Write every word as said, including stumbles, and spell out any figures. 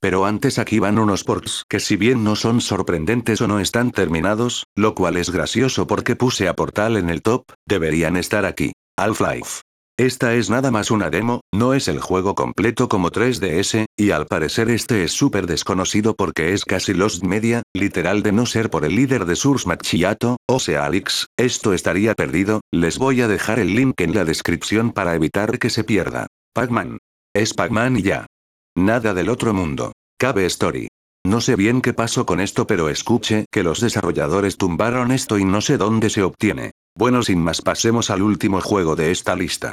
Pero antes aquí van unos ports que si bien no son sorprendentes o no están terminados, lo cual es gracioso porque puse a Portal en el top, deberían estar aquí. Half-Life. Esta es nada más una demo, no es el juego completo como tres D S, y al parecer este es súper desconocido porque es casi Lost Media, literal de no ser por el líder de Source Macchiato, o sea Alex, esto estaría perdido, les voy a dejar el link en la descripción para evitar que se pierda. Pac-Man. Es Pac-Man y ya. Nada del otro mundo. Cabe Story. No sé bien qué pasó con esto pero escuché que los desarrolladores tumbaron esto y no sé dónde se obtiene. Bueno sin más pasemos al último juego de esta lista.